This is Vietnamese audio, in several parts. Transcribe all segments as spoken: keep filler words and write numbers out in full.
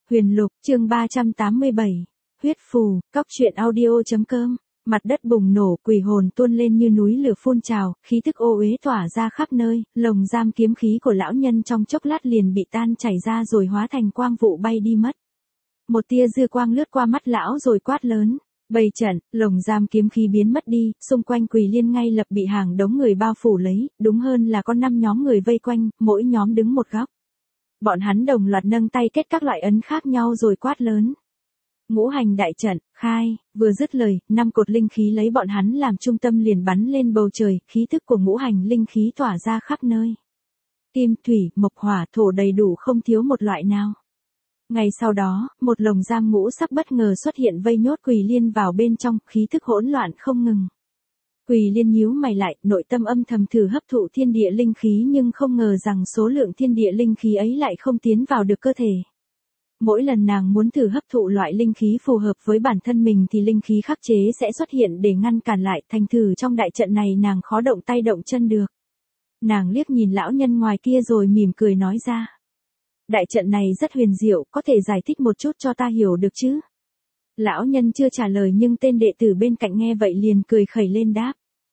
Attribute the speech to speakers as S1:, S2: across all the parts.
S1: Huyền Lục, chương ba trăm tám mươi bảy. Huyết phù, cóc truyện audio.com. Mặt đất bùng nổ, quỷ hồn tuôn lên như núi lửa phun trào, khí tức ô uế tỏa ra khắp nơi, lồng giam kiếm khí của lão nhân trong chốc lát liền bị tan chảy ra rồi hóa thành quang vụ bay đi mất. Một tia dư quang lướt qua mắt lão rồi quát lớn. Bày trận, lồng giam kiếm khí biến mất đi, xung quanh Quỳ Liên ngay lập bị hàng đống người bao phủ lấy, đúng hơn là có năm nhóm người vây quanh, mỗi nhóm đứng một góc. Bọn hắn đồng loạt nâng tay kết các loại ấn khác nhau rồi quát lớn. Ngũ hành đại trận, khai, vừa dứt lời, năm cột linh khí lấy bọn hắn làm trung tâm liền bắn lên bầu trời, khí thức của ngũ hành linh khí tỏa ra khắp nơi. Kim, thủy, mộc, hỏa, thổ đầy đủ không thiếu một loại nào. Ngay sau đó, một lồng giam ngũ sắc bất ngờ xuất hiện vây nhốt Quỳ Liên vào bên trong, khí thức hỗn loạn không ngừng. Quỳ Liên nhíu mày lại, nội tâm âm thầm thử hấp thụ thiên địa linh khí nhưng không ngờ rằng số lượng thiên địa linh khí ấy lại không tiến vào được cơ thể. Mỗi lần nàng muốn thử hấp thụ loại linh khí phù hợp với bản thân mình thì linh khí khắc chế sẽ xuất hiện để ngăn cản lại, thành thử trong đại trận này nàng khó động tay động chân được. Nàng liếc nhìn lão nhân ngoài kia rồi mỉm cười nói ra. Đại trận này rất huyền diệu, có thể giải thích một chút cho ta hiểu được chứ? Lão nhân chưa trả lời nhưng tên đệ tử bên cạnh nghe vậy liền cười khẩy lên đáp.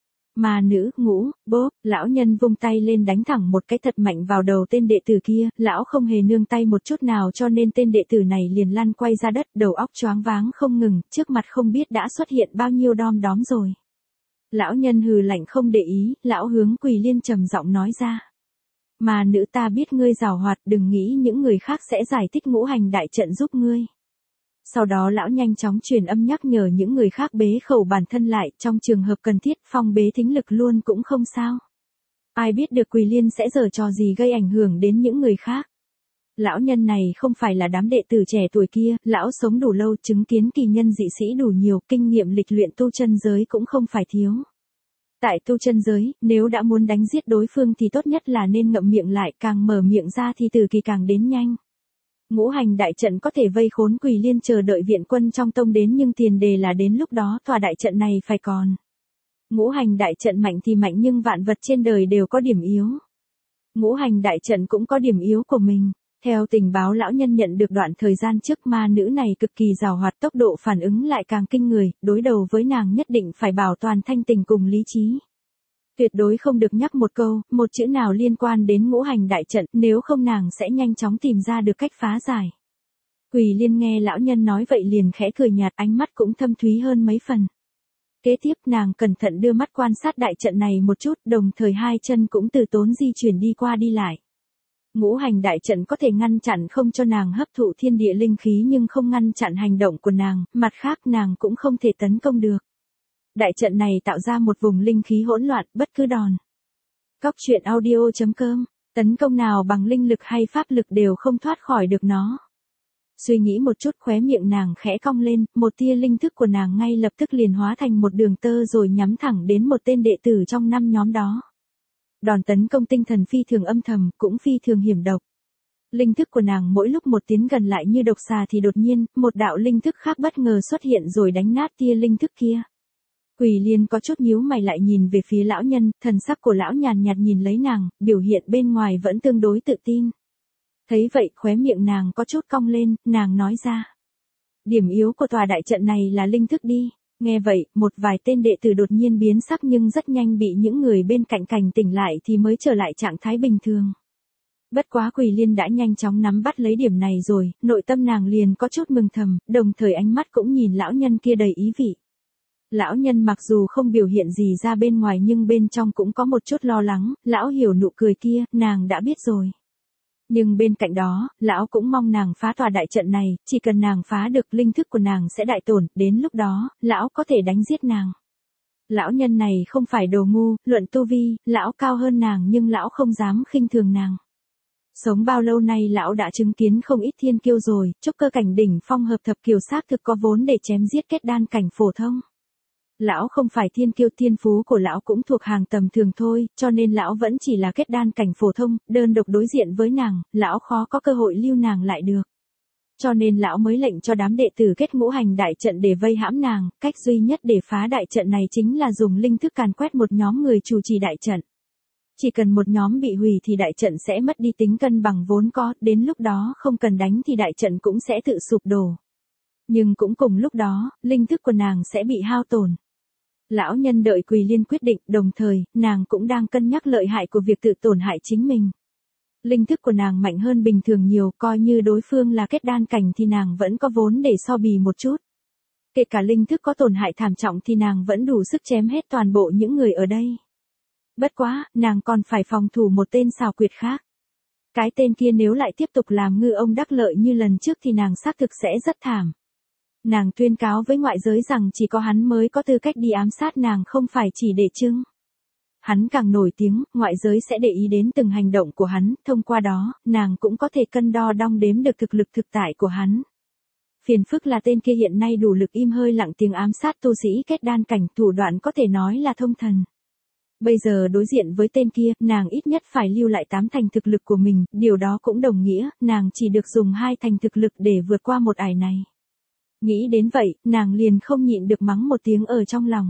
S1: Ma nữ, ngũ, bốp, lão nhân vung tay lên đánh thẳng một cái thật mạnh vào đầu tên đệ tử kia, lão không hề nương tay một chút nào cho nên tên đệ tử này liền lăn quay ra đất, đầu óc choáng váng không ngừng, trước mặt không biết đã xuất hiện bao nhiêu đom đóm rồi. Lão nhân hừ lạnh không để ý, lão hướng Quỳ Liên trầm giọng nói ra. Mà nữ ta biết ngươi giàu hoạt, đừng nghĩ những người khác sẽ giải thích ngũ hành đại trận giúp ngươi. Sau đó lão nhanh chóng truyền âm nhắc nhở những người khác bế khẩu bản thân lại, trong trường hợp cần thiết phong bế thính lực luôn cũng không sao. Ai biết được Quỳ Liên sẽ giở trò gì gây ảnh hưởng đến những người khác. Lão nhân này không phải là đám đệ tử trẻ tuổi kia, lão sống đủ lâu, chứng kiến kỳ nhân dị sĩ đủ nhiều, kinh nghiệm lịch luyện tu chân giới cũng không phải thiếu. Tại tu chân giới, nếu đã muốn đánh giết đối phương thì tốt nhất là nên ngậm miệng lại, càng mở miệng ra thì từ kỳ càng đến nhanh. Ngũ hành đại trận có thể vây khốn Quỳ Liên chờ đợi viện quân trong tông đến nhưng tiền đề là đến lúc đó tòa đại trận này phải còn. Ngũ hành đại trận mạnh thì mạnh nhưng vạn vật trên đời đều có điểm yếu. Ngũ hành đại trận cũng có điểm yếu của mình. Theo tình báo lão nhân nhận được đoạn thời gian trước, ma nữ này cực kỳ giàu hoạt, tốc độ phản ứng lại càng kinh người, đối đầu với nàng nhất định phải bảo toàn thanh tình cùng lý trí. Tuyệt đối không được nhắc một câu, một chữ nào liên quan đến ngũ hành đại trận, nếu không nàng sẽ nhanh chóng tìm ra được cách phá giải. Quỳ Liên nghe lão nhân nói vậy liền khẽ cười nhạt, ánh mắt cũng thâm thúy hơn mấy phần. Kế tiếp nàng cẩn thận đưa mắt quan sát đại trận này một chút, đồng thời hai chân cũng từ tốn di chuyển đi qua đi lại. Ngũ hành đại trận có thể ngăn chặn không cho nàng hấp thụ thiên địa linh khí nhưng không ngăn chặn hành động của nàng, mặt khác nàng cũng không thể tấn công được. Đại trận này tạo ra một vùng linh khí hỗn loạn, bất cứ đòn. Cóc truyện audio.com, tấn công nào bằng linh lực hay pháp lực đều không thoát khỏi được nó. Suy nghĩ một chút khóe miệng nàng khẽ cong lên, một tia linh thức của nàng ngay lập tức liền hóa thành một đường tơ rồi nhắm thẳng đến một tên đệ tử trong năm nhóm đó. Đòn tấn công tinh thần phi thường âm thầm, cũng phi thường hiểm độc. Linh thức của nàng mỗi lúc một tiến gần lại như độc xà thì đột nhiên, một đạo linh thức khác bất ngờ xuất hiện rồi đánh nát tia linh thức kia. Quỳ Liên có chút nhíu mày lại nhìn về phía lão nhân, thần sắc của lão nhàn nhạt nhìn lấy nàng, biểu hiện bên ngoài vẫn tương đối tự tin. Thấy vậy khóe miệng nàng có chút cong lên, nàng nói ra. Điểm yếu của tòa đại trận này là linh thức đi. Nghe vậy, một vài tên đệ tử đột nhiên biến sắc nhưng rất nhanh bị những người bên cạnh cảnh tỉnh lại thì mới trở lại trạng thái bình thường. Bất quá Quỳ Liên đã nhanh chóng nắm bắt lấy điểm này rồi, nội tâm nàng liền có chút mừng thầm, đồng thời ánh mắt cũng nhìn lão nhân kia đầy ý vị. Lão nhân mặc dù không biểu hiện gì ra bên ngoài nhưng bên trong cũng có một chút lo lắng, lão hiểu nụ cười kia, nàng đã biết rồi. Nhưng bên cạnh đó, lão cũng mong nàng phá tòa đại trận này, chỉ cần nàng phá được linh thức của nàng sẽ đại tổn, đến lúc đó, lão có thể đánh giết nàng. Lão nhân này không phải đồ ngu, luận tu vi, lão cao hơn nàng nhưng lão không dám khinh thường nàng. Sống bao lâu nay lão đã chứng kiến không ít thiên kiêu rồi, trúc cơ cảnh đỉnh phong hợp thập kiều xác thực có vốn để chém giết kết đan cảnh phổ thông. Lão không phải thiên kiêu, thiên phú của lão cũng thuộc hàng tầm thường thôi, cho nên lão vẫn chỉ là kết đan cảnh phổ thông, đơn độc đối diện với nàng, lão khó có cơ hội lưu nàng lại được. Cho nên lão mới lệnh cho đám đệ tử kết ngũ hành đại trận để vây hãm nàng, cách duy nhất để phá đại trận này chính là dùng linh thức càn quét một nhóm người chủ trì đại trận. Chỉ cần một nhóm bị hủy thì đại trận sẽ mất đi tính cân bằng vốn có, đến lúc đó không cần đánh thì đại trận cũng sẽ tự sụp đổ. Nhưng cũng cùng lúc đó, linh thức của nàng sẽ bị hao tổn. Lão nhân đợi Quỳ Liên quyết định, đồng thời, nàng cũng đang cân nhắc lợi hại của việc tự tổn hại chính mình. Linh thức của nàng mạnh hơn bình thường nhiều, coi như đối phương là kết đan cảnh thì nàng vẫn có vốn để so bì một chút. Kể cả linh thức có tổn hại thảm trọng thì nàng vẫn đủ sức chém hết toàn bộ những người ở đây. Bất quá, nàng còn phải phòng thủ một tên xảo quyệt khác. Cái tên kia nếu lại tiếp tục làm ngư ông đắc lợi như lần trước thì nàng xác thực sẽ rất thảm. Nàng tuyên cáo với ngoại giới rằng chỉ có hắn mới có tư cách đi ám sát nàng, không phải chỉ để trưng. Hắn càng nổi tiếng, ngoại giới sẽ để ý đến từng hành động của hắn, thông qua đó, nàng cũng có thể cân đo đong đếm được thực lực thực tại của hắn. Phiền phức là tên kia hiện nay đủ lực im hơi lặng tiếng ám sát tu sĩ kết đan cảnh, thủ đoạn có thể nói là thông thần. Bây giờ đối diện với tên kia, nàng ít nhất phải lưu lại tám thành thực lực của mình, điều đó cũng đồng nghĩa, nàng chỉ được dùng hai thành thực lực để vượt qua một ải này. Nghĩ đến vậy, nàng liền không nhịn được mắng một tiếng ở trong lòng.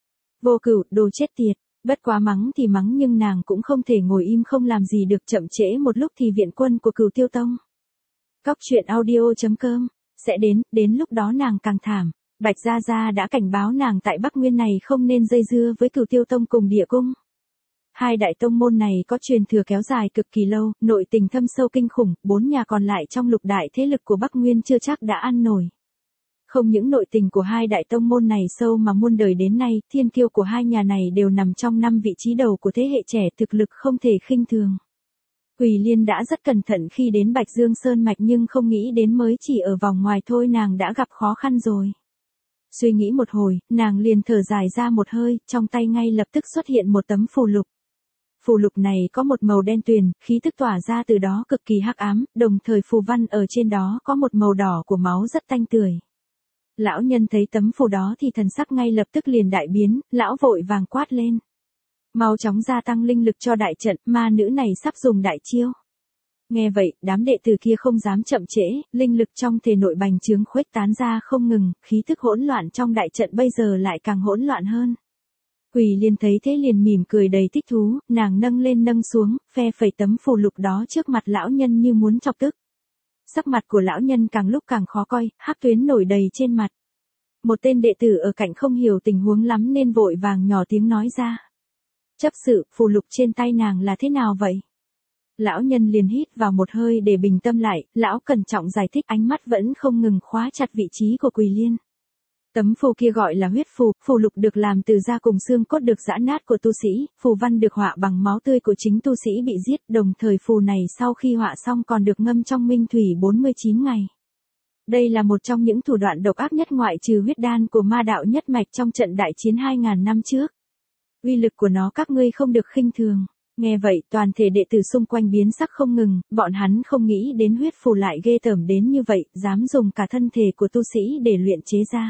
S1: Vô Cửu, đồ chết tiệt, bất quá mắng thì mắng nhưng nàng cũng không thể ngồi im không làm gì được, chậm trễ một lúc thì viện quân của Cửu Tiêu Tông. Cóc truyện audio chấm com sẽ đến, đến lúc đó nàng càng thảm. Bạch Gia Gia đã cảnh báo nàng tại Bắc Nguyên này không nên dây dưa với Cửu Tiêu Tông cùng Địa Cung. Hai đại tông môn này có truyền thừa kéo dài cực kỳ lâu, nội tình thâm sâu kinh khủng, bốn nhà còn lại trong lục đại thế lực của Bắc Nguyên chưa chắc đã ăn nổi. Không những nội tình của hai đại tông môn này sâu mà muôn đời đến nay, thiên kiêu của hai nhà này đều nằm trong năm vị trí đầu của thế hệ trẻ, thực lực không thể khinh thường. Quỳ Liên đã rất cẩn thận khi đến Bạch Dương Sơn Mạch nhưng không nghĩ đến mới chỉ ở vòng ngoài thôi nàng đã gặp khó khăn rồi. Suy nghĩ một hồi, nàng liền thở dài ra một hơi, trong tay ngay lập tức xuất hiện một tấm phù lục. Phù lục này có một màu đen tuyền, khí tức tỏa ra từ đó cực kỳ hắc ám, đồng thời phù văn ở trên đó có một màu đỏ của máu rất tanh tưởi. Lão nhân thấy tấm phù đó thì thần sắc ngay lập tức liền đại biến, lão vội vàng quát lên. Mau chóng gia tăng linh lực cho đại trận, ma nữ này sắp dùng đại chiêu. Nghe vậy, đám đệ tử kia không dám chậm trễ, linh lực trong thể nội bành trướng khuếch tán ra không ngừng, khí thức hỗn loạn trong đại trận bây giờ lại càng hỗn loạn hơn. Quỳ Liên thấy thế liền mỉm cười đầy thích thú, nàng nâng lên nâng xuống, phe phẩy tấm phù lục đó trước mặt lão nhân như muốn chọc tức. Sắc mặt của lão nhân càng lúc càng khó coi, hắc tuyến nổi đầy trên mặt. Một tên đệ tử ở cạnh không hiểu tình huống lắm nên vội vàng nhỏ tiếng nói ra. Chấp sự, phù lục trên tay nàng là thế nào vậy? Lão nhân liền hít vào một hơi để bình tâm lại, lão cẩn trọng giải thích, ánh mắt vẫn không ngừng khóa chặt vị trí của Quỳ Liên. Tấm phù kia gọi là huyết phù, phù lục được làm từ da cùng xương cốt được giã nát của tu sĩ, phù văn được họa bằng máu tươi của chính tu sĩ bị giết, đồng thời phù này sau khi họa xong còn được ngâm trong minh thủy bốn mươi chín ngày. Đây là một trong những thủ đoạn độc ác nhất ngoại trừ huyết đan của ma đạo nhất mạch trong trận đại chiến hai ngàn năm trước. Uy lực của nó các ngươi không được khinh thường. Nghe vậy, toàn thể đệ tử xung quanh biến sắc không ngừng, bọn hắn không nghĩ đến huyết phù lại ghê tởm đến như vậy, dám dùng cả thân thể của tu sĩ để luyện chế ra.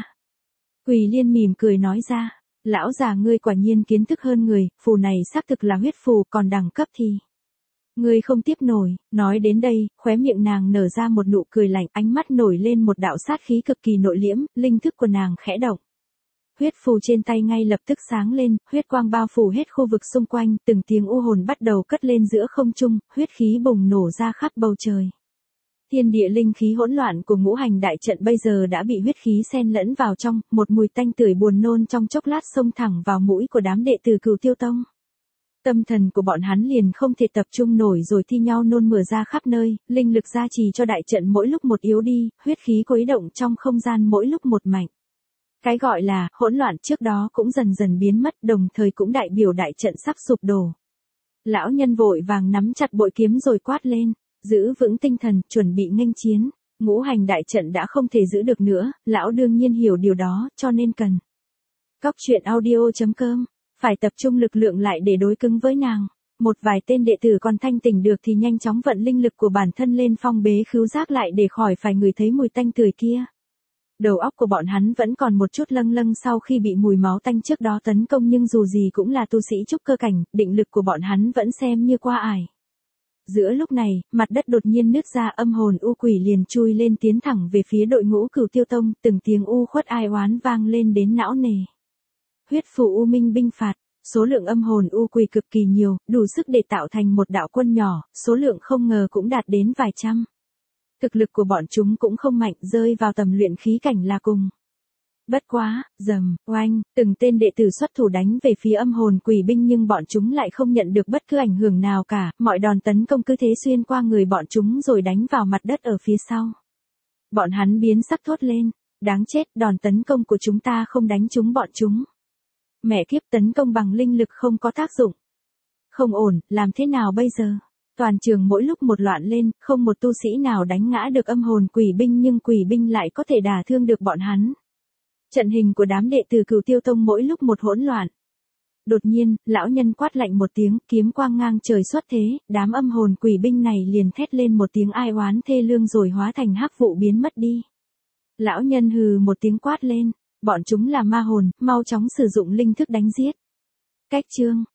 S1: Quỳ Liên mỉm cười nói ra, lão già ngươi quả nhiên kiến thức hơn người, phù này xác thực là huyết phù, còn đẳng cấp thì ngươi không tiếp nổi. Nói đến đây, khóe miệng nàng nở ra một nụ cười lạnh, ánh mắt nổi lên một đạo sát khí cực kỳ nội liễm, linh thức của nàng khẽ động. Huyết phù trên tay ngay lập tức sáng lên, huyết quang bao phủ hết khu vực xung quanh, từng tiếng u hồn bắt đầu cất lên giữa không trung, huyết khí bùng nổ ra khắp bầu trời. Thiên địa linh khí hỗn loạn của ngũ hành đại trận bây giờ đã bị huyết khí xen lẫn vào trong, một mùi tanh tưởi buồn nôn trong chốc lát xông thẳng vào mũi của đám đệ tử Cửu Tiêu Tông. Tâm thần của bọn hắn liền không thể tập trung nổi rồi thi nhau nôn mửa ra khắp nơi, linh lực gia trì cho đại trận mỗi lúc một yếu đi, huyết khí khuấy động trong không gian mỗi lúc một mạnh. Cái gọi là hỗn loạn trước đó cũng dần dần biến mất, đồng thời cũng đại biểu đại trận sắp sụp đổ. Lão nhân vội vàng nắm chặt bội kiếm rồi quát lên, giữ vững tinh thần, chuẩn bị nghênh chiến. Ngũ hành đại trận đã không thể giữ được nữa, lão đương nhiên hiểu điều đó, cho nên cần. Cóc truyện audio chấm com, phải tập trung lực lượng lại để đối cứng với nàng. Một vài tên đệ tử còn thanh tỉnh được thì nhanh chóng vận linh lực của bản thân lên phong bế khứu giác lại để khỏi phải ngửi thấy mùi tanh tưởi kia. Đầu óc của bọn hắn vẫn còn một chút lâng lâng sau khi bị mùi máu tanh trước đó tấn công, nhưng dù gì cũng là tu sĩ trúc cơ cảnh, định lực của bọn hắn vẫn xem như qua ải. Giữa lúc này, mặt đất đột nhiên nứt ra, âm hồn u quỷ liền chui lên tiến thẳng về phía đội ngũ Cửu Tiêu Tông, từng tiếng u khuất ai oán vang lên đến não nề. Huyết phù u minh binh phạt, Số lượng âm hồn u quỷ cực kỳ nhiều, đủ sức để tạo thành một đạo quân nhỏ, số lượng không ngờ cũng đạt đến vài trăm. Thực lực của bọn chúng cũng không mạnh, rơi vào tầm luyện khí cảnh là cùng. Bất quá, rầm, oanh, từng tên đệ tử xuất thủ đánh về phía âm hồn quỷ binh nhưng bọn chúng lại không nhận được bất cứ ảnh hưởng nào cả, mọi đòn tấn công cứ thế xuyên qua người bọn chúng rồi đánh vào mặt đất ở phía sau. Bọn hắn biến sắc thốt lên, đáng chết, đòn tấn công của chúng ta không đánh trúng bọn chúng. Mẹ kiếp, tấn công bằng linh lực không có tác dụng. Không ổn, làm thế nào bây giờ? Toàn trường mỗi lúc một loạn lên, không một tu sĩ nào đánh ngã được âm hồn quỷ binh nhưng quỷ binh lại có thể đả thương được bọn hắn. Trận hình của đám đệ tử Cửu Tiêu Tông mỗi lúc một hỗn loạn. Đột nhiên, lão nhân quát lạnh một tiếng, kiếm quang ngang trời xuất thế, đám âm hồn quỷ binh này liền thét lên một tiếng ai oán thê lương rồi hóa thành hắc vụ biến mất đi. Lão nhân hừ một tiếng quát lên, bọn chúng là ma hồn, mau chóng sử dụng linh thức đánh giết. Cách chương